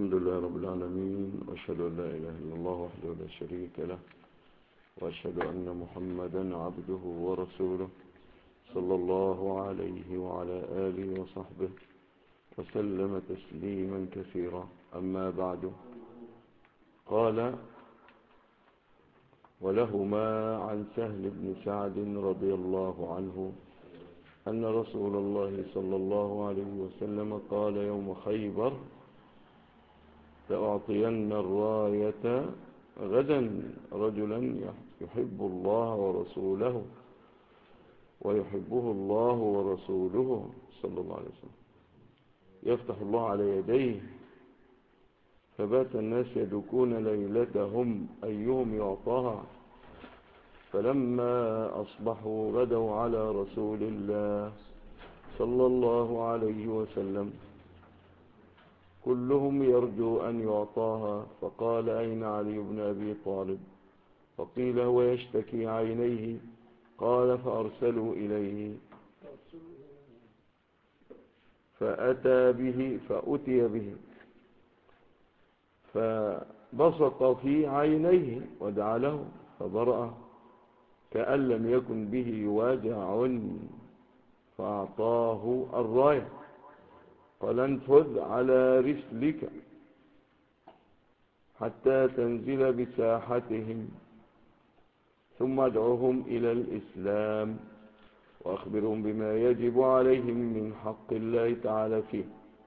الحمد لله رب العالمين، وأشهد أن لا إله إلا الله وحده لا شريك له، وأشهد أن محمدا عبده ورسوله صلى الله عليه وعلى آله وصحبه وسلم تسليما كثيرا. أما بعد، قال: ولهما عن سهل بن سعد رضي الله عنه أن رسول الله صلى الله عليه وسلم قال يوم خيبر: لأعطين الراية غدا رجلا يحب الله ورسوله ويحبه الله ورسوله صلى الله عليه وسلم، يفتح الله على يديه، فبات الناس يدكون ليلتهم أيهم يعطاها، فلما أصبحوا غدوا على رسول الله صلى الله عليه وسلم كلهم يرجو أن يعطاها، فقال: أين علي بن أبي طالب؟ فقيل: هو يشتكي عينيه. قال: فأرسلوا إليه، فأتي به فبسط في عينيه ودعا له، فبرأ كأن لم يكن به واجع، فأعطاه الراية. قال: انفذ على رسلك حتى تنزل بساحتهم، ثم ادعوهم إلى الإسلام وأخبرهم بما يجب عليهم من حق الله تعالى فيه،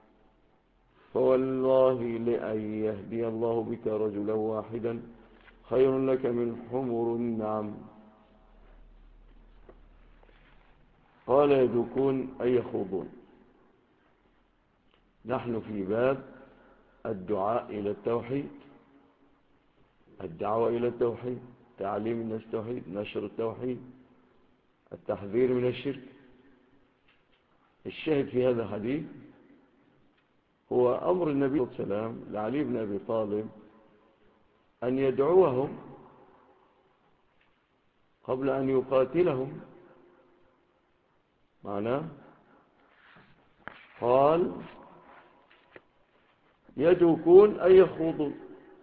فوالله لأن يهدي الله بك رجلا واحدا خير لك من حمر النعم. قال: يدكون أي يخوضون. نحن في باب الدعاء إلى التوحيد، الدعوة إلى التوحيد، تعليم الناس التوحيد، نشر التوحيد، التحذير من الشرك. الشاهد في هذا الحديث هو أمر النبي صلى الله عليه وسلم لعلي بن أبي طالب أن يدعوهم قبل أن يقاتلهم. معناه قال: يدكون أي يخوضون،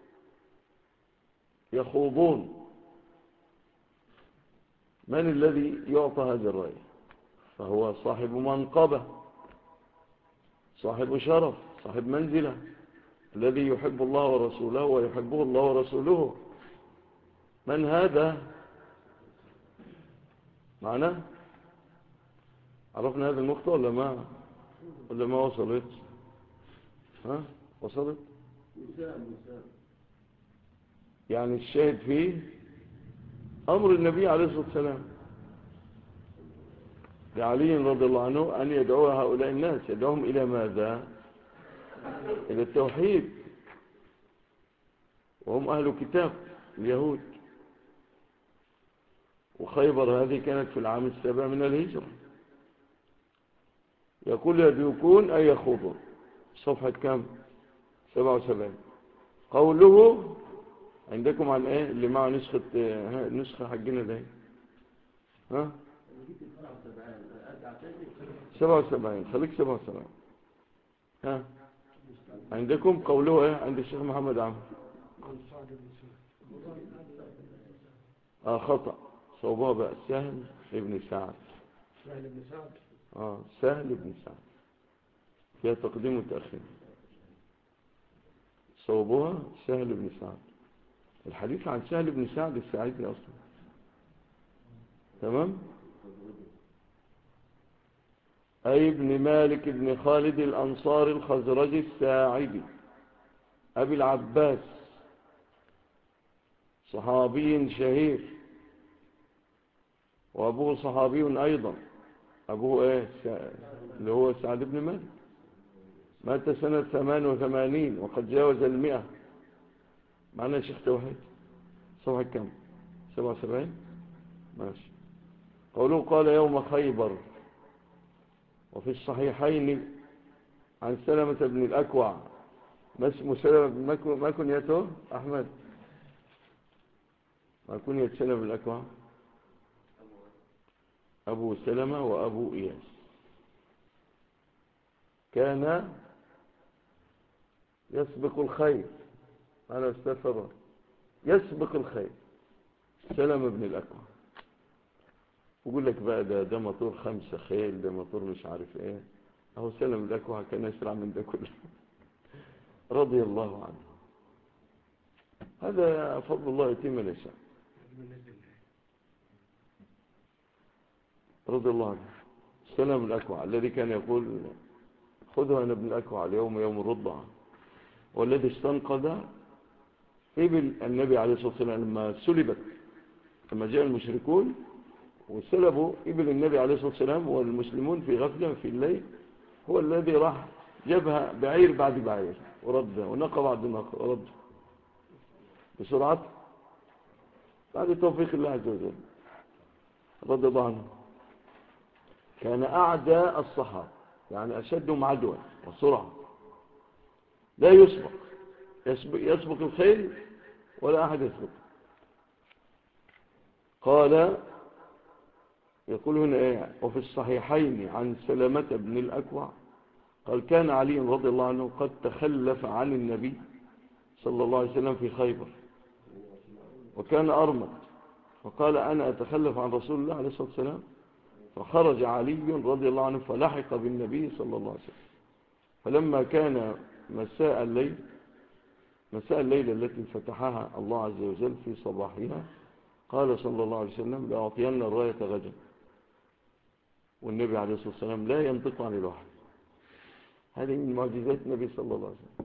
يخوضون. من الذي يعطى هذه الراية؟ فهو صاحب منقبة، صاحب شرف، صاحب منزلة، الذي يحب الله ورسوله ويحبه الله ورسوله. من هذا؟ معناه عرفنا هذا النقطة ولا ما وصلت؟ ها وصلت؟ يعني الشاهد فيه أمر النبي عليه الصلاة والسلام لعلي رضي الله عنه أن يدعو هؤلاء الناس، يدعوهم إلى ماذا؟ إلى التوحيد، وهم أهل كتاب اليهود. وخيبر هذه كانت في العام 7 من الهجرة. يقول: يدوكون أي يخوضون. صفحة كم؟ 77. قوله عندكم عن ايه اللي مع نسخة حقنا ده؟ ها 77. خليك 77. ها عندكم قوله ايه عند الشيخ محمد عمرو؟ خطأ. صوبها بقى سهل ابن سعد. سهل ابن سعد فيها تقديم وتأخير. صوبها سهل ابن سعد. الحديث عن سهل بن سعد الساعدي أصلا. تمام. أي ابن مالك ابن خالد الأنصار الخزرجي الساعدي أبي العباس، صحابي شهير، وأبوه صحابي أيضا. أبوه إيه؟ اللي هو سعد بن مالك، مات سنة 88 وقد جاوز 100. معنا يا شيخ توحيد؟ صفحة كم؟ 77. ماشي. قوله قال يوم خيبر. وفي الصحيحين عن سلمة بن الأكوع. ما اسمه سلمة؟ ما كنيته أحمد؟ ما كنية سلمة بن الأكوع؟ أبو سلمة وأبو إياس. كان يسبق الخير. أنا استفر يسبق الخير. سلمة بن الأكوع. ويقول لك بقى ده موتور 5 خيل، ده موتور مش عارف ايه. اهو سلمة بن الأكوع كان يسرع من ده كله. رضي الله عنه. هذا فضل الله يتم من يشاء. رضي الله عنه. سلمة بن الأكوع الذي كان يقول خذها أنا ابن الأكوع اليوم يوم الرضع، والذي استنقذ إبل النبي عليه الصلاة والسلام لما سلبت، لما جاء المشركون وسلبوا إبل النبي عليه الصلاة والسلام والمسلمون في غفلة في الليل، هو الذي راح جابها بعير بعد بعير ورد، ونقى بعد نقى ورد بسرعة بعد توفيق الله عز وجل. رضي الله عنه. كان أعدى الصحابة، يعني أشدهم عدوى وسرعة، لا يسبق الخيل ولا أحد يسبق. قال يقول هنا ايه؟ وفي الصحيحين عن سلمة بن الأكوع قال كان علي رضي الله عنه قد تخلف عن النبي صلى الله عليه وسلم في خيبر، وكان أرمد، فقال أنا أتخلف عن رسول الله عليه الصلاة والسلام. فخرج علي رضي الله عنه فلحق بالنبي صلى الله عليه وسلم. فلما كان مساء الليل التي فتحها الله عز وجل في صباحها، قال صلى الله عليه وسلم لأعطين الراية غدا. والنبي عليه الصلاة والسلام لا ينطق عن الوحي. هذه من معجزات النبي صلى الله عليه وسلم.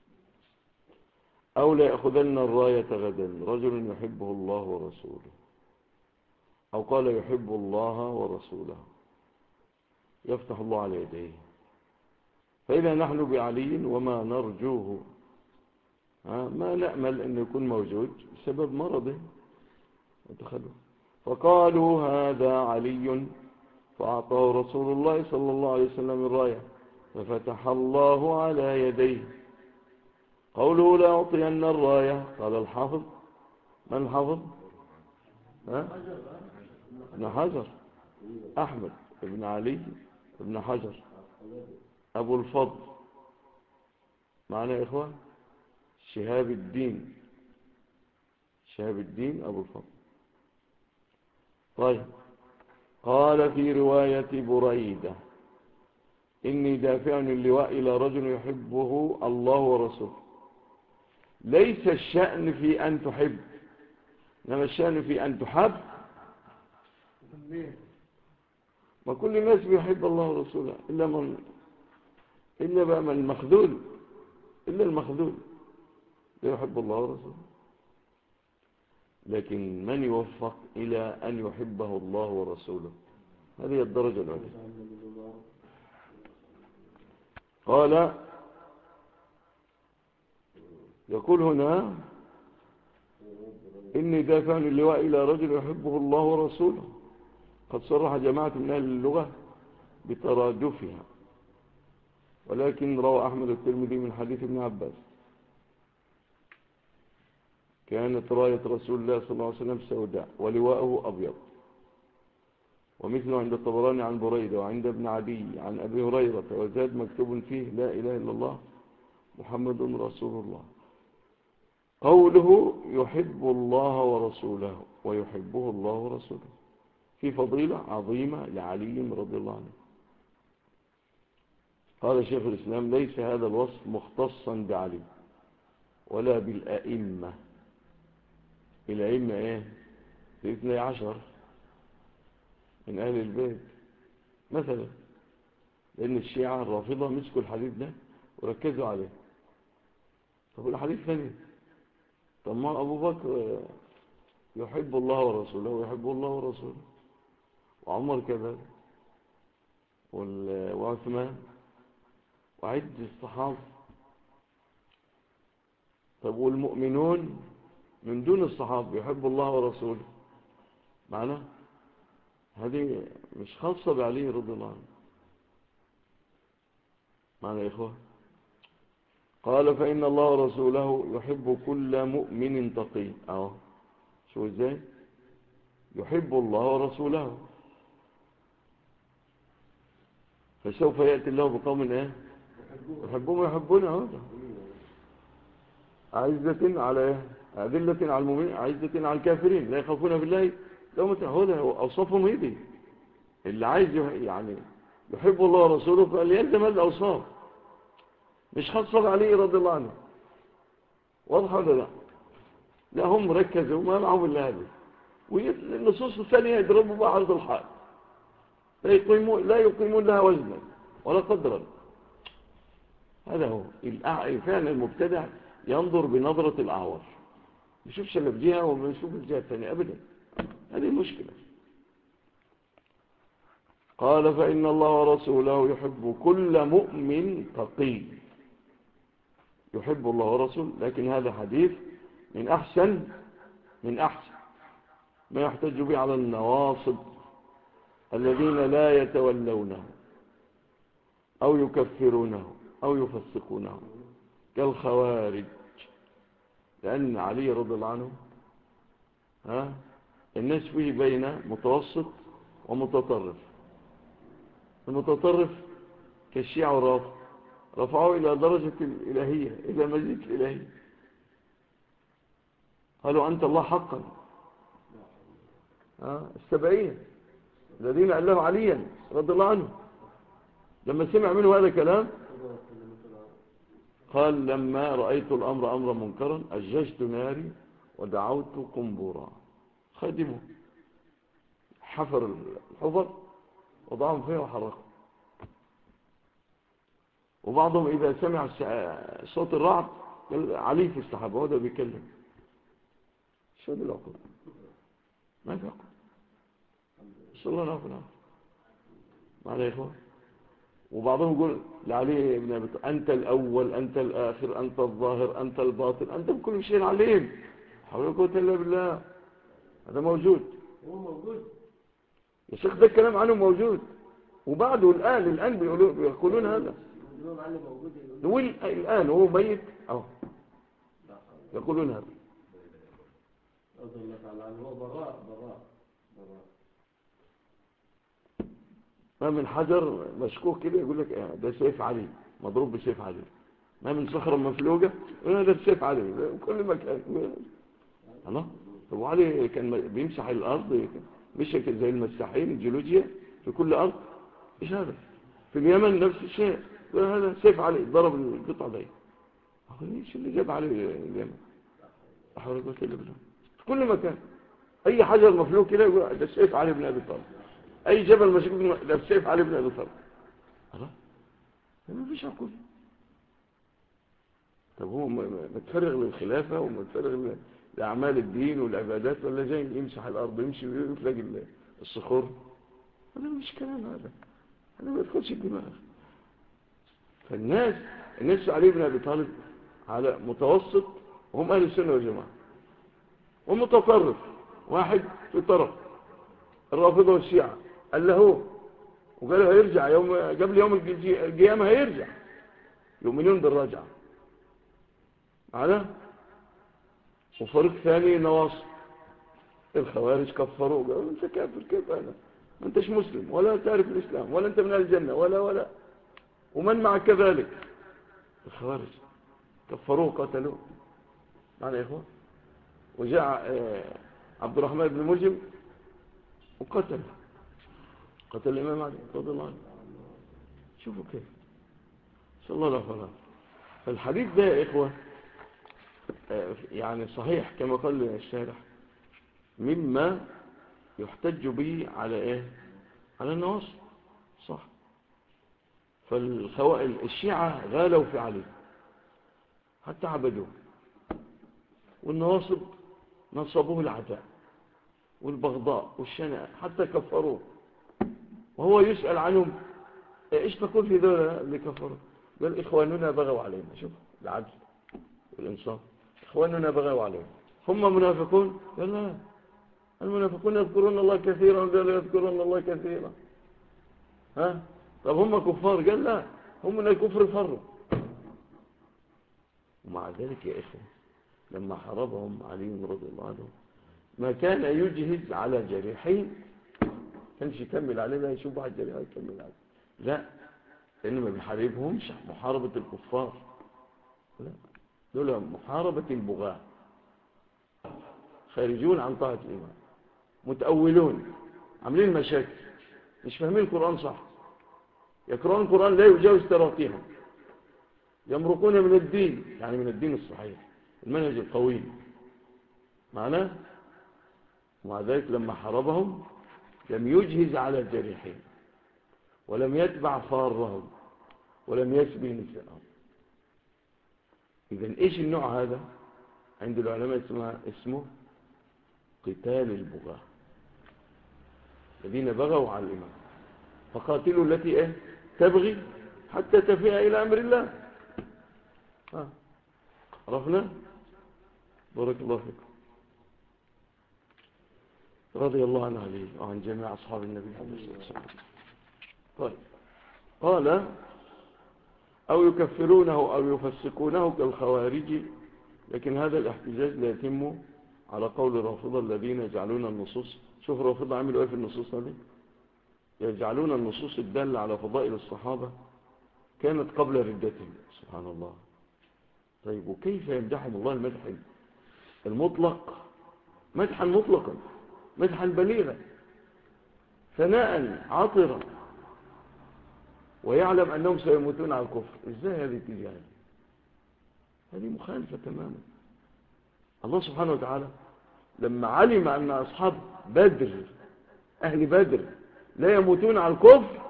أو ليأخذن الراية غدا رجل يحبه الله ورسوله، أو قال يحب الله ورسوله، يفتح الله على يديه. فإذا نحن بعلي وما نرجوه، ما نأمل أن يكون موجود بسبب مرضه وتخلف. فقالوا هذا علي، فأعطاه رسول الله صلى الله عليه وسلم الراية، ففتح الله على يديه. قوله لا أعطين الراية، قال الحافظ. من الحافظ؟ ابن حجر، أحمد ابن علي ابن حجر أبو الفضل معنا يا إخوان، شهاب الدين أبو الفضل. طيب. قال في رواية بريدة إني دافع اللواء إلى رجل يحبه الله ورسوله. ليس الشأن في أن تحب، إنما الشأن في أن تحب. ما كل الناس بيحب الله ورسوله إلا بقى من المخذول، إلا المخذول لا يحب الله ورسوله. لكن من يوفق إلى أن يحبه الله ورسوله، هذه الدرجة العليا. قال يقول هنا إني دافع اللواء إلى رجل يحبه الله ورسوله. قد صرح جماعة من أهل اللغة بترادفها، ولكن روى أحمد الترمذي من حديث ابن عباس كانت راية رسول الله صلى الله عليه وسلم سوداء ولواءه أبيض. ومثله عند الطبراني عن بريدة وعند ابن عدي عن أبي هريرة، وزاد مكتوب فيه لا إله إلا الله محمد رسول الله. قوله يحب الله ورسوله ويحبه الله ورسوله في فضيلة عظيمة لعلي رضي الله عنه. قال شيخ الإسلام ليس هذا الوصف مختصا بعلي ولا بالأئمة. الأئمة ايه؟ 12 من أهل البيت مثلا، لأن الشيعة الرافضة مسكوا الحديث ده وركزوا عليه. طب الحديث ثاني، طب ما أبو بكر يحب الله ورسوله ويحب الله ورسوله، وعمر كذلك، وعثمان، وعد الصحابة. طب والمؤمنون من دون الصحابة يحب الله ورسوله، معناه هذه مش خاصة بعلي رضي الله عنه. معنى يا إخوة. قال فإن الله ورسوله يحب كل مؤمن تقي. أهو شو ازاي يحب الله ورسوله، فسوف يأتي الله بقوم ايه يحبهم ويحبونه. أعزة على أذلة على المؤمنين أعزة على الكافرين لا يخافون بالله لومة هو أوصافهم هي دي. اللي عايز يعني يحب الله ورسوله فليلزم هذه الأوصاف، مش خاصة عليه رضي الله عنه. واضح ولا لا؟ لا هم ركزوا ما معهم إلا هذه، والنصوص الثانية يضربوا بها عرض الحال، لا يقيمون لها وزنا ولا قدرا. هذا هو فعلا المبتدع ينظر بنظرة الأعور، ما يشوفش اللي في جهة وما يشوف الجهة الثانية أبدا. هذه المشكلة. قال فإن الله ورسوله يحب كل مؤمن تقي. يحب الله ورسوله، لكن هذا حديث من أحسن ما يحتج به على النواصب الذين لا يتولونه أو يكفرونه أو يفسقونه كالخوارج. لأن علي رضي الله عنه الناس فيه بين متوسط ومتطرف. المتطرف كالشيعة والرافضة رفعوه إلى درجة الإلهية، إلى مزيد الإلهية، قالوا أنت الله حقا. السبعين الذين ألهم عليا رضي الله عنه لما سمع منه هذا الكلام قال لما رأيت الأمر أمرا منكرا أججت ناري ودعوت قنبورا. خادمه حفر الحفر وضعهم فيها وحرقوا. وبعضهم إذا سمع صوت الرعد قال علي في السحابة وهذا بيكلم. شو هذه العقل؟ ما في عقل. صلى الله عليه وسلم معنا يا إخوان. وبعضهم يقول لعلي ابن أبي طالب أنت الأول أنت الآخر أنت الظاهر أنت الباطن أنت بكل شيء عليم. حول ولا قوة إلا بالله. هذا موجود. هو موجود يا شيخ، ده الكلام عنه موجود. وبعده الآن بيقولون هذا. نقول الآن هو ميت يقولون هذا. هو براء. ما من حجر مشكوك كده يقول لك ده سيف علي مضروب بسيف علي. ما من صخرة مفلوجة ده سيف علي كل مكان. الله. طب علي كان بيمسح الأرض مشى زي المساحين الجيولوجيا في كل أرض. إيش هذا؟ في اليمن نفس الشيء، هذا سيف علي ضرب القطعة دي. ايش اللي جاب علي اليمن؟ أحاول أقول كده بالله في كل مكان. أي حجر مفلوج كده يقول ده سيف علي بن أبي طالب. أي جبل مشكوك ده سيف علي بن أبي طالب. الله. ما فيش عقول. طب هو متفرغ للخلافة ومتفرغ لأعمال الدين والعبادات، ولا جاي يمسح الأرض يمشي ويفلق الصخور؟ هذا مش كلام. هذا ما يدخلش الدماغ. فالناس علي بن أبي طالب على متوسط وهم أهل السنة والجماعة، ومتطرف واحد في طرف الرافضة والشيعة قال له وقال هيرجع قبل يوم القيامة هيرجع، يؤمنون بالرجعة معنا. وفريق ثاني نواصب الخوارج كفروا قالوا انت كافر كيف انا؟ ما انتش مسلم ولا تعرف الاسلام ولا انت من الجنة ولا ومن معك كذلك. الخوارج كفروه قتلوه معنا يا اخوان. وجاء عبد الرحمن بن ملجم وقتل الامام علي رضي الله عنه. شوفوا كيف. صلى الله عليه وسلم. فالحديث ده يا اخوه يعني صحيح كما قال الشارح مما يحتج به على على النواصب. صح. الشيعة غالوا في علي حتى عبدوه، والنواصب نصبوه العداء والبغضاء والشناء حتى كفروه. وهو يسأل عنهم ايش تقول في ذولا اللي كفروا؟ قال اخواننا بغوا علينا. شوف العدل والانصاف. اخواننا بغوا علينا. هم منافقون؟ قال لا، المنافقون يذكرون الله كثيرا وقالوا يذكرون الله كثيرا. طب هم كفار؟ قال لا، هم من الكفر فروا. ومع ذلك يا إخوة لما حاربهم علي رضي الله عنه ما كان يجهز على جريحين، كانش يكمل عليه بقى يشوف واحد جريح يكمل عليه، لا، لأنه ما بيحاربهمش محاربة الكفار، لا، دول محاربة البغاة، خارجون عن طاعة الإيمان، متأولون، عاملين مشاكل، مش فاهمين القرآن صح، يقرؤون القرآن لا يجاوز تراقيهم، يمرقون من الدين، يعني من الدين الصحيح، المنهج القويم معناه. ومع ذلك لما حاربهم لم يجهز على الجريحين، ولم يتبع فارهم، ولم يسبي نساءهم. إذن إيش النوع هذا؟ عند العلماء اسمه قتال البغاة، الذين بغوا على الإيمان. فقاتلوا التي تبغي حتى تفيء إلى أمر الله. عرفنا؟ بارك الله فيكم. رضي الله عنه عليه وعن جميع أصحاب النبي عليه الصلاة والسلام. طيب، قال أو يكفرونه أو يفسقونه كالخوارج، لكن هذا الاحتجاج لا يتم على قول الرافضة الذين يجعلون النصوص، شوف الرافضة عملوا ايه في النصوص هذه، يجعلون النصوص الدالة على فضائل الصحابة كانت قبل ردتهم. سبحان الله. طيب، وكيف يمدحهم الله المدح المطلق، مدحا مطلقا، مدحا بليغا، ثناء عطرا، ويعلم أنهم سيموتون على الكفر؟ إزاي هذه تيجي؟ هذه مخالفة تماما. الله سبحانه وتعالى لما علم أن أصحاب بدر، أهل بدر، لا يموتون على الكفر،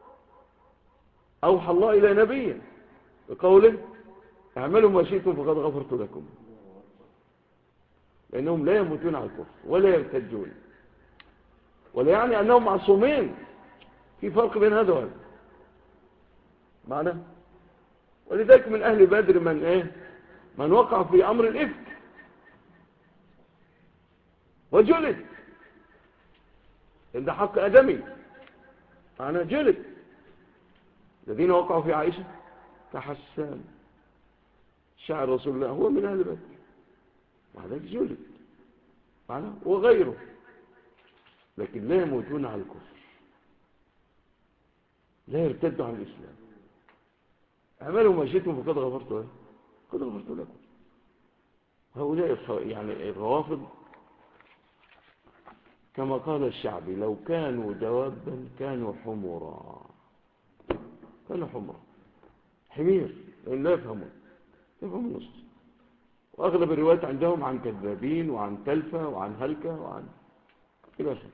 أوحى الله إلى نبيه بقوله اعملوا ما شئتم فقد غفرت لكم، لأنهم لا يموتون على الكفر ولا يرتدون، ولا يعني أنهم معصومين. في فرق بين هذا وهذا معنى. ولذلك من أهل بدر من وقع في أمر الإفك وجلد، ده حق أدمي معنى، جلد. الذين وقعوا في عائشة كحسان شعر رسول الله هو من أهل بدر، وهذا جلد معنى، وغيره، لكن لا يموتون على الكفر، لا يرتدوا عن الإسلام. اعملوا ما شئتم فقد غفرت لكم. هؤلاء يعني الروافض كما قال الشعبي لو كانوا دوابا كانوا حمرا، حمير، لأن لا يفهمون نص. وأغلب الروايات عندهم عن كذابين وعن تلفة وعن هلكة وعن إلى آخره.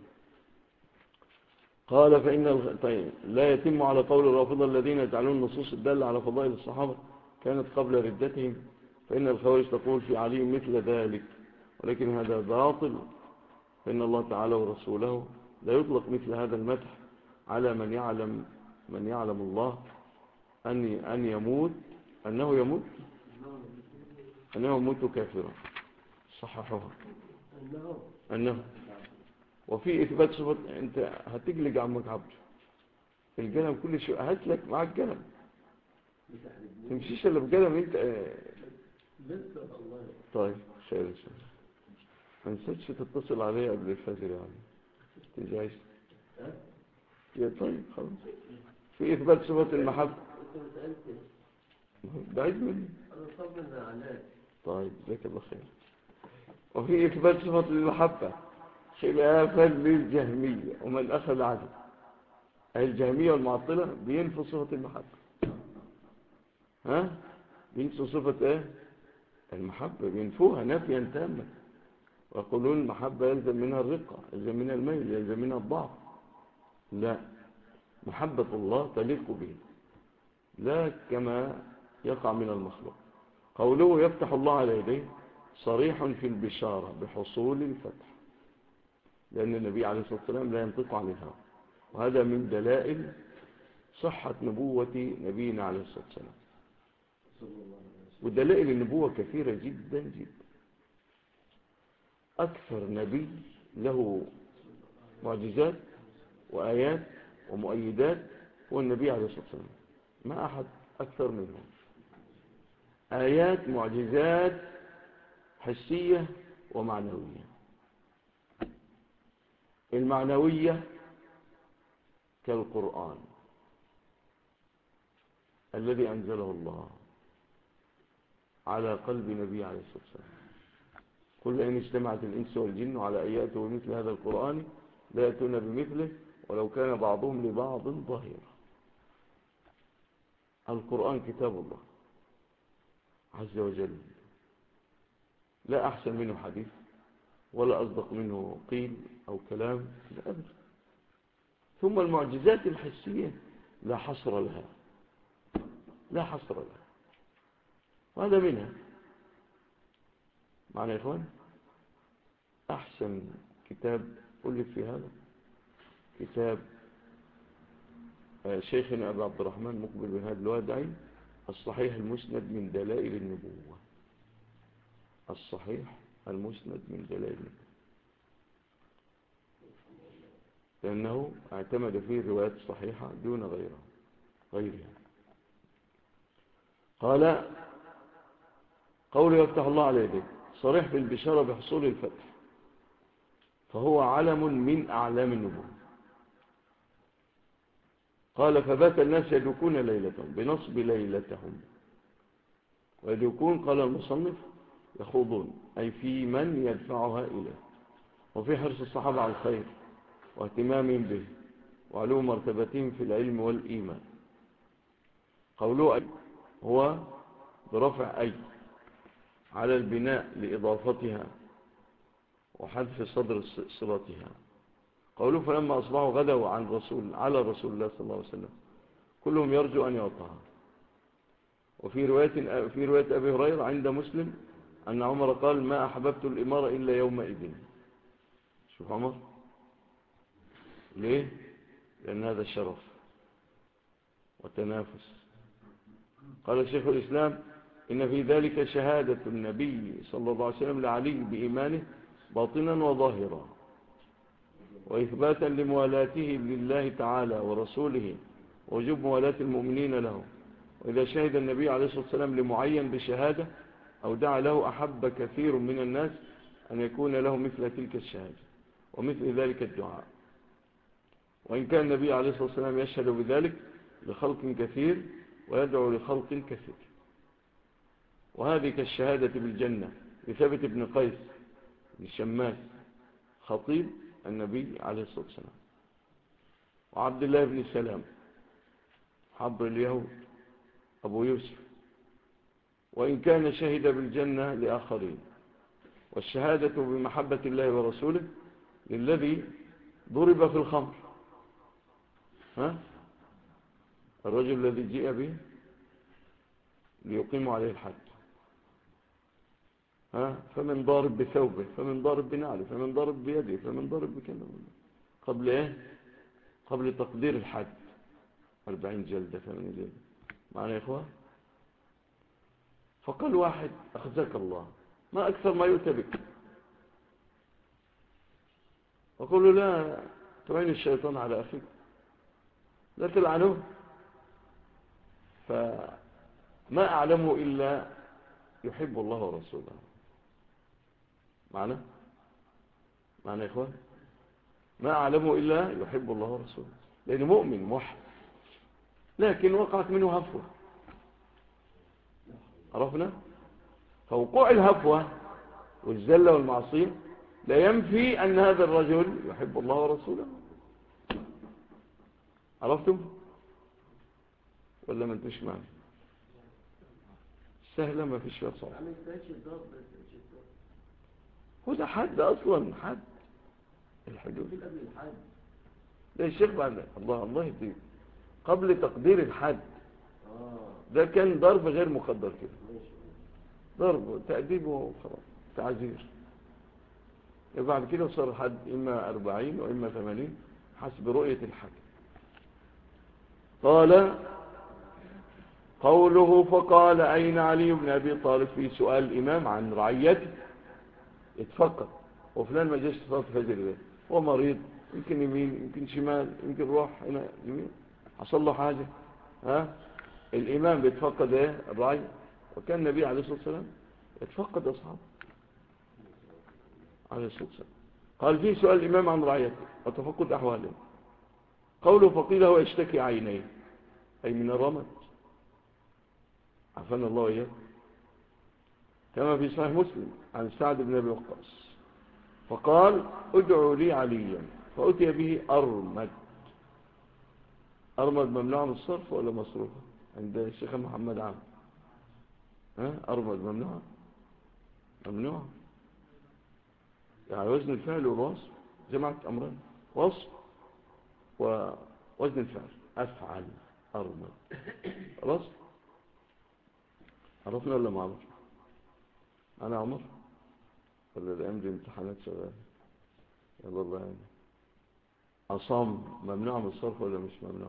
قال طيب، لا يتم على قول الرافضة الذين يجعلون النصوص الدالة على فضائل الصحابة كانت قبل ردتهم، فإن الخوارج تقول في علي مثل ذلك، ولكن هذا باطل، فإن الله تعالى ورسوله لا يطلق مثل هذا المدح على من يعلم الله أن يموت، أنه يموت كافرا. صححوها أنه. وفي إثبات صفة، أنت هتجلج عمك عبد القلم كل شيء، هات لك معك قلم، تمشيش إلا بقلم أنت. طيب، خير. ما نسيتش تتصل عليه قبل الفجر يعني تجايز يا طيب خلاص. في إثبات صفة المحبة بعيد مني. طيب، ذاك الله خير. وفي إثبات صفة المحبة خلافا للجهمية ومن أخذ عنه. الجهمية والمعطلة بينفوا صفة المحبة، بينفوا صفة المحبة، بينفوها نفيا تاما، ويقولون المحبة يلزم منها الرقة، يلزم منها الميل، يلزم منها الضعف. لا، محبة الله تليق به، لا كما يقع من المخلوق. قوله يفتح الله على يديه صريح في البشارة بحصول الفتح، لأن النبي عليه الصلاة والسلام لا ينطق عن الهوى، وهذا من دلائل صحة نبوة نبينا عليه الصلاة والسلام. ودلائل النبوة كثيرة جدا جدا. أكثر نبي له معجزات وآيات ومؤيدات هو النبي عليه الصلاة والسلام، ما أحد أكثر منه. آيات، معجزات حسية ومعنوية. المعنوية كالقرآن الذي أنزله الله، على قلب نبي عليه الصلاة والسلام. كل إن اجتمعت الإنس والجن على أن يأتوا بمثل هذا القرآن لا يأتون بمثله ولو كان بعضهم لبعض ظهيرا. القرآن كتاب الله عز وجل، لا أحسن منه حديث ولا أصدق منه قيل أو كلام، لا أبدا. ثم المعجزات الحسية لا حصر لها، لا حصر لها، وهذا منها. معنا يا إخوان؟ أحسن كتاب ألف في هذا كتاب شيخنا أبو عبد الرحمن مقبل بن هادي الوادعي، الصحيح المسند من دلائل النبوة. الصحيح المسند من دلائل النبوة، لأنه اعتمد فيه الروايات الصحيحة دون غيرها. قال قوله يفتح الله على يديه صريح بالبشارة بحصول الفتح، فهو علم من أعلام النبوة. قال فبات الناس يدوكون ليلتهم بنصب ليلتهم، ويدوكون قال المصنف يخوضون، أي في من يدفعها إليه، وفي حرص الصحابة على الخير واهتمامهم به وعلو مرتبتهم في العلم والإيمان. قوله أي هو برفع أي على البناء لإضافتها وحذف صدر صلتها. قوله فلما أصبحوا غدوا على رسول الله صلى الله عليه وسلم كلهم يرجو أن يعطها. وفي رواية أبي هريرة عند مسلم أن عمر قال ما أحببت الإمارة إلا يومئذ. شوف عمر ليه؟ لأن هذا شرف وتنافس. قال شيخ الإسلام إن في ذلك شهادة النبي صلى الله عليه وسلم لعلي بإيمانه باطنا وظاهرا، وإثباتا لموالاته لله تعالى ورسوله ووجوب موالاة المؤمنين له. وإذا شهد النبي عليه الصلاة والسلام لمعين بشهادة أو دعا له أحب كثير من الناس أن يكون له مثل تلك الشهادة ومثل ذلك الدعاء، وإن كان النبي عليه الصلاة والسلام يشهد بذلك لخلق كثير ويدعو لخلق كثير. وهذه كالشهادة بالجنة لثابت بن قيس بن شماس خطيب النبي عليه الصلاة والسلام، وعبد الله بن سلام حبر اليهود أبو يوسف، وإن كان شهد بالجنة لآخرين. والشهادة بمحبة الله ورسوله للذي ضرب في الخمر، الرجل الذي جيء به ليقيم عليه الحد، فمن ضارب بثوبه، فمن ضارب بنعله، فمن ضارب بيده، فمن ضارب بكلمه. قبل ايه؟ قبل تقدير الحد 40 جلدة 8 جلدة. معنا يا اخوان؟ فقال واحد أخزاك الله ما أكثر ما يؤتى بك، وقالوا لا تعين الشيطان على أخيك لا تلعنه، فما أعلمه إلا يحب الله ورسوله. معنا يا إخوان؟ ما أعلمه إلا يحب الله ورسوله، لأنه مؤمن موحد، لكن وقعت منه هفوة. عرفنا؟ فوقوع الهفوة والزلة والمعصية لا ينفي أن هذا الرجل يحب الله ورسوله. عرفتم؟ ولا ما انتوش معنا؟ سهلة ما فيش فيها صعب. هو ده حد أصلا، حد الحدود. ده الشيخ بعد الله يهديك قبل تقدير الحد ده كان ضرب غير مقدر كده، ضرب تأديب وخلاص تعزير. بعد كده صار الحد إما 40 وإما 80 حسب رؤية الحد. قال قوله فقال أين علي بن أبي طالب في سؤال الإمام عن رعيته اتفقد، وفلان ما جاش صلاة الفجر ده، هو مريض، يمكن يمين يمكن شمال يمكن روح هنا يمين، حصل له حاجة، الإمام بيتفقد ايه الرعي، وكان النبي عليه الصلاة والسلام يتفقد أصحابه عليه الصلاة والسلام. قال في سؤال الإمام عن رعيته وتفقد أحواله. قوله فقيل هو يشتكي عينيه أي من الرمد، عفان الله إياه. كما في صحيح مسلم عن سعد بن أبي وقاص فقال ادعوا لي عليا فأتي به أرمد. أرمد ممنوع من الصرف ولا مصروفة عند الشيخ محمد عام؟ أرمد ممنوع؟ ممنوع يعني وزن الفعل والوصف جمعت أمرين، وصف ووزن الفعل أفعل أرمد. خلاص عرفنا ولا ما عرفنا؟ أنا عمر ولا الأيام دي امتحانات شغالة؟ يلا الله يعني. أصم ممنوع من الصرف ولا مش ممنوع؟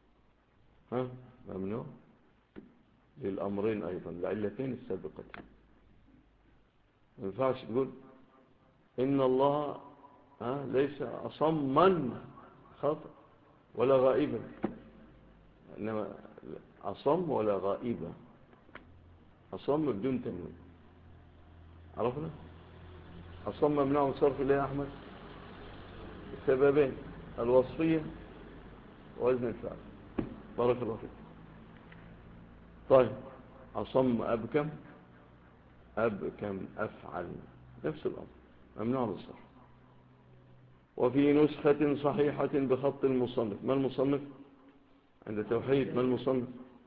ممنوع للأمرين أيضا، العلتين السابقتين. ما ينفعش تقول إن الله ليس أصما خطأ ولا غائبا، إنما أصم ولا غائبا، أصم بدون تنوين. عرفنا؟ أصم ممنوع من صرف الله يا أحمد السببين الوصفية ووزن الفعل. بارك الله فيك. طيب أصم أبكم، أبكم أفعل نفس الأمر ممنوع من الصرف. وفي نسخة صحيحة بخط المصنف. ما المصنف عند توحيد؟ ما المصنف؟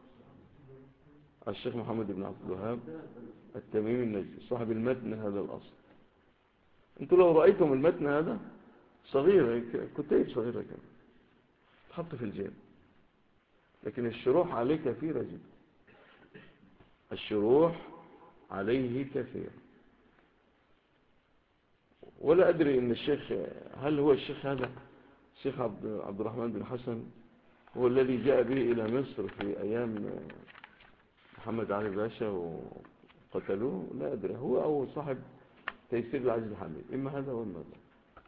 الشيخ محمد بن عبد الوهاب التميمي النجدي صاحب المتن هذا الأصل. انتوا لو رأيتم المتن هذا صغير، كتيب صغيرة كده تحط في الجيب، لكن الشروح عليه كثيرة جدا، الشروح عليه كثير. ولا أدري إن الشيخ، هل هو الشيخ هذا الشيخ عبد الرحمن بن حسن هو الذي جاء به إلى مصر في أيام محمد علي باشا وقتلوه؟ لا أدري، هو أو صاحب تيسير العزيز الحميد، إما هذا وإما هذا.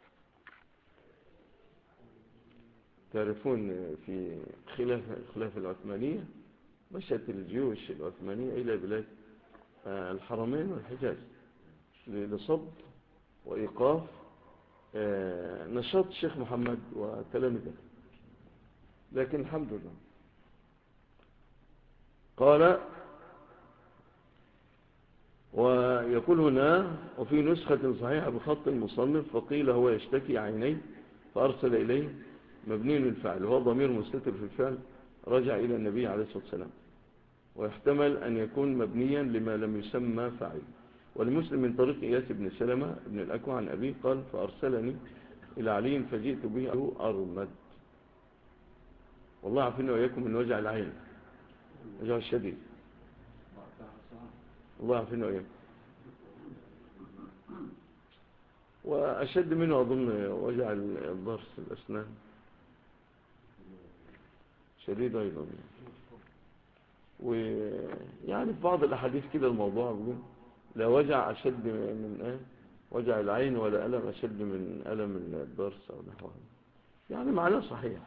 تعرفون في خلافة العثمانية مشت الجيوش العثمانية إلى بلاد الحرمين والحجاز لصد وإيقاف نشاط الشيخ محمد وتلامذته، لكن الحمد لله. قال ويقول هنا وفي نسخة صحيحة بخط المصنف فقيل هو يشتكي عينيه فأرسل إليه مبني الفعل، وهو ضمير مستتر في الفعل رجع إلى النبي عليه الصلاة والسلام، ويحتمل أن يكون مبنيا لما لم يسمى فاعل. ولمسلم من طريق إياس بن سلمة بن الأكوع عن أبيه قال فأرسلني إلى علي فجئت به أرمد. والله عارفين وإياكم من وجع العين، وجع الشديد، الله عارفين وإياكم. وأشد منه أظن وجع الضرس الأسنان، شديد أيضا. ويعني في بعض الأحاديث كده الموضوع بيقول لا وجع أشد من وجع العين ولا ألم أشد من ألم الضرس أو نحوه، يعني معناه صحيح.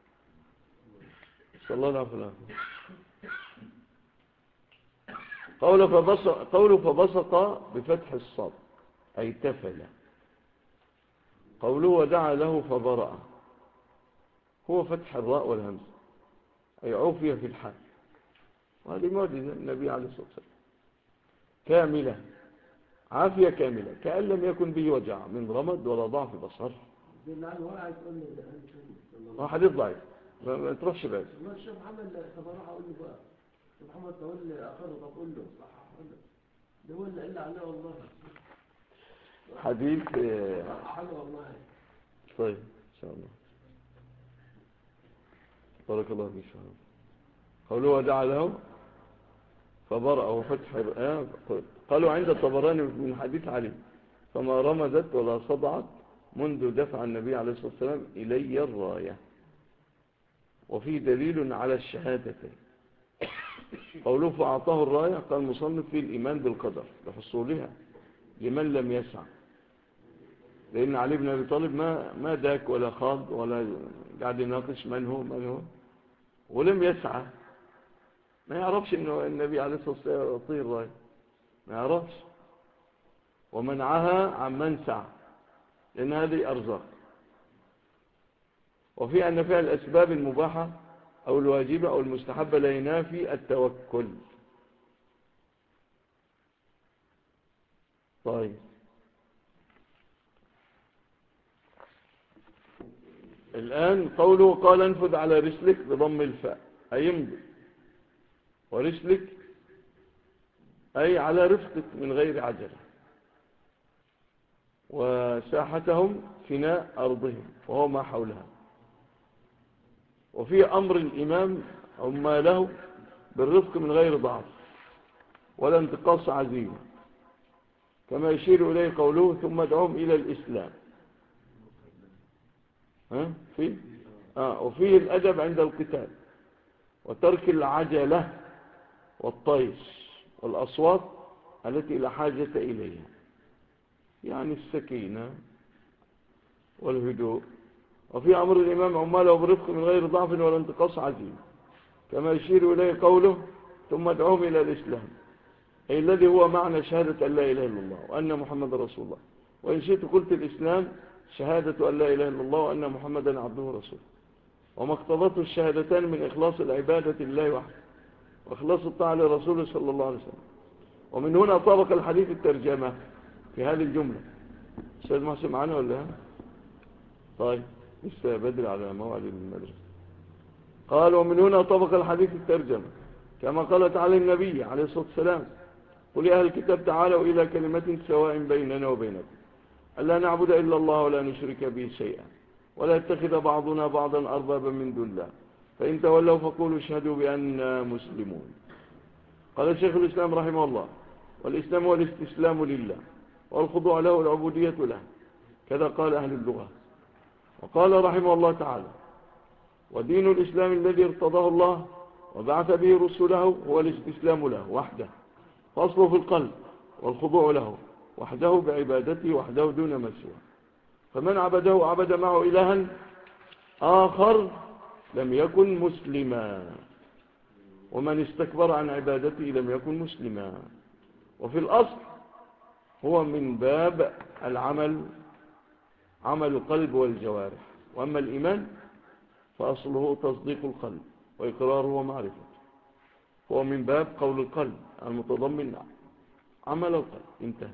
صلى الله عليه وسلم. قوله فبصق بفتح الصاد أي تفل. قوله ودعا له فبرأ هو فتح الراء والهمز أي عوفي في الحال، وهذه معجزة النبي عليه الصلاة والسلام كاملة، عافية كاملة كأن لم يكن به وجع من رمد ولا ضعف بصر. حديث ضعيف ما تروحش بعيد. والله الشيخ محمد صباح اقول له بقى محمد تقول لي اخره، طب قول له صح ده هو اللي قال عليه والله حديث حلو والله. طيب ان شاء الله بارك الله فيك. قوله ودعا له فبرأ وفتح قالوا عند الطبراني من حديث علي فما رمزت ولا صدعت منذ دفع النبي عليه الصلاة والسلام إلي الراية. وفي دليل على الشهادتين. قوله فأعطاه الراية قال مصنف في الإيمان بالقدر لحصولها لمن لم يسع، لأن علي بن أبي طالب ما داك ولا خاض ولا قاعد يناقش من هو ولم يسعى، ما يعرفش أنه النبي عليه الصلاة والسلام يعطيه الراية، ما يعرفش، ومنعها عن من سعى لأن هذه أرزاق. وفي أن فعل الأسباب المباحة أو الواجبة أو المستحبة لا ينافي التوكل. طيب الآن قوله قال انفذ على رسلك بضم الفاء أي امضي، ورسلك أي على رفقك من غير عجلة، وساحتهم فناء أرضهم وهو ما حولها. وفي أمر الإمام عماله بالرفق من غير ضعف ولا انتقاص عزيمة، كما يشير إليه قوله ثم ادعوهم إلى الإسلام. وفيه الأدب عند القتال وترك العجلة والطيش والأصوات التي لا حاجة إليها، يعني السكينة والهدوء. وفي أمر الإمام عماله بالرفق من غير ضعف ولا انتقاص عزيمة، كما يشير إليه قوله ثم ادعوهم إلى الإسلام، أي الذي هو معنى شهادة أن لا إله إلا الله وأن محمد رسول الله. وإن شئت قلت الإسلام شهادة أن لا إله إلا الله وأن محمدا عبده ورسوله، وما اقتضته الشهادتان من إخلاص العبادة لله وحده وإخلاص الطاعة لرسوله صلى الله عليه وسلم. ومن هنا طابق الحديث الترجمة في هذه الجملة. أستاذ محسن معنا ولا ها؟ طيب لسه بدري على موعد المدرسة. قال ومن هنا طبق الحديث الترجمة كما قال تعالى النبي عليه الصلاة والسلام قل يا أهل الكتاب تعالوا إلى كلمة سواء بيننا وبينكم ألا نعبد إلا الله ولا نشرك به شيئا ولا يتخذ بعضنا بعضا أربابا من دون الله فإن تولوا فقولوا اشهدوا بأننا مسلمون. قال شيخ الإسلام رحمه الله والإسلام هو الاستسلام لله والخضوع له والعبودية له، كذا قال أهل اللغة. وقال رحمه الله تعالى ودين الإسلام الذي ارتضاه الله وبعث به رسله هو الاستسلام له وحده، فأصله في القلب والخضوع له وحده بعبادته وحده دون ما سواه. فمن عبده عبد معه إلها آخر لم يكن مسلما، ومن استكبر عن عبادته لم يكن مسلما. وفي الأصل هو من باب العمل، عمل القلب والجوارح. وأما الإيمان فأصله تصديق القلب وإقراره ومعرفته، هو من باب قول القلب المتضمن عمل القلب. انتهى.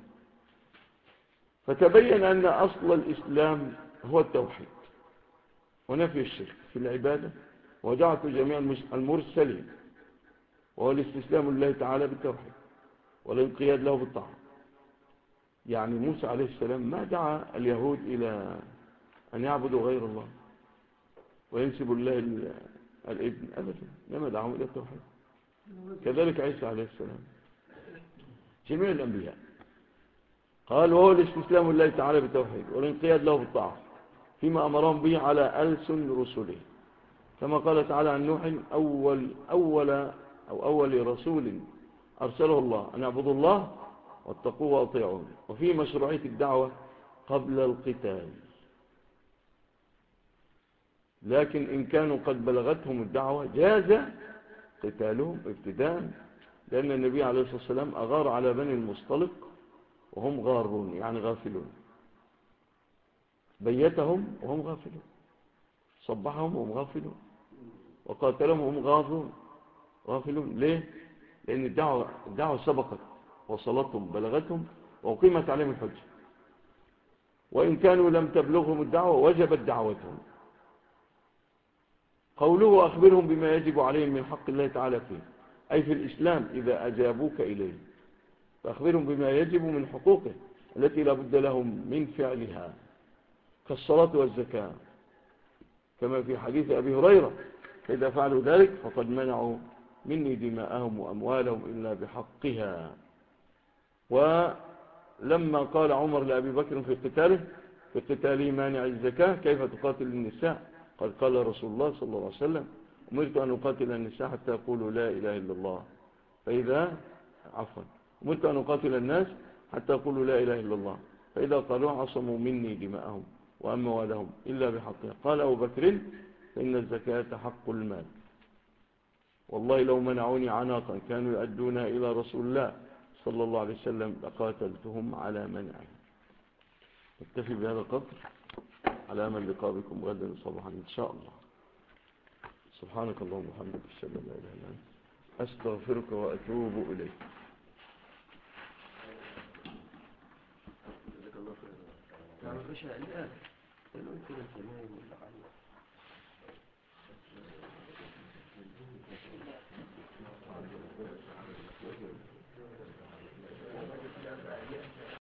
فتبين أن أصل الإسلام هو التوحيد ونفي الشرك في العبادة وجعت جميع المرسلين، وهو الاستسلام لله تعالى بالتوحيد والانقياد له بالطاعة. يعني موسى عليه السلام ما دعا اليهود إلى أن يعبدوا غير الله وينسبوا الله الابن أبدا، لما دعاهم إلى التوحيد. كذلك عيسى عليه السلام، جميع الأنبياء. قال وهو الاستسلام لله تعالى بالتوحيد والانقياد له بالطاعة فيما أمرهم به على ألسن رسله، كما قال تعالى عن نوح أول رسول أرسله الله أن يعبدوا الله واتقوه وأطيعون. وفي مشروعية الدعوة قبل القتال، لكن إن كانوا قد بلغتهم الدعوة جاز قتالهم ابتداء، لأن النبي عليه الصلاة والسلام أغار على بني المصطلق وهم غارون يعني غافلون، بيتهم وهم غافلون، صبحهم وهم غافلون، وقاتلهم وهم غافلون. ليه؟ لأن الدعوة سبقت وصلتهم بلغتهم وقيمت عليهم الحجة، وإن كانوا لم تبلغهم الدعوة وجبت دعوتهم. قوله أخبرهم بما يجب عليهم من حق الله تعالى فيه، أي في الإسلام إذا أجابوك إليه، فأخبرهم بما يجب من حقوقه التي لا بد لهم من فعلها كالصلاة والزكاة، كما في حديث أبي هريرة فإذا فعلوا ذلك فقد منعوا مني دماءهم وأموالهم إلا بحقها. ولما قال عمر لأبي بكر في قتاله مانع الزكاة كيف تقاتل النساء؟ قال رسول الله صلى الله عليه وسلم أمرت أن أقاتل النساء حتى يقولوا لا إله إلا الله، أمرت أن أقاتل الناس حتى يقولوا لا إله إلا الله، فإذا قالوا عصموا مني دماءهم وأموالهم إلا بحقها. قال أبو بكر فإن الزكاة حق المال، والله لو منعوني عناقا كانوا يؤدونها إلى رسول الله صلى الله عليه وسلم لقاتلتهم على منعه. نكتفي بهذا القدر على أمل لقاء بكم غدا صباحا إن شاء الله. سبحانك اللهم وبحمدك أشهد أن لا إله إلا أنت أستغفرك وأتوب إليك. العشاء الآن قالوا أنت لم تنام ولا عليك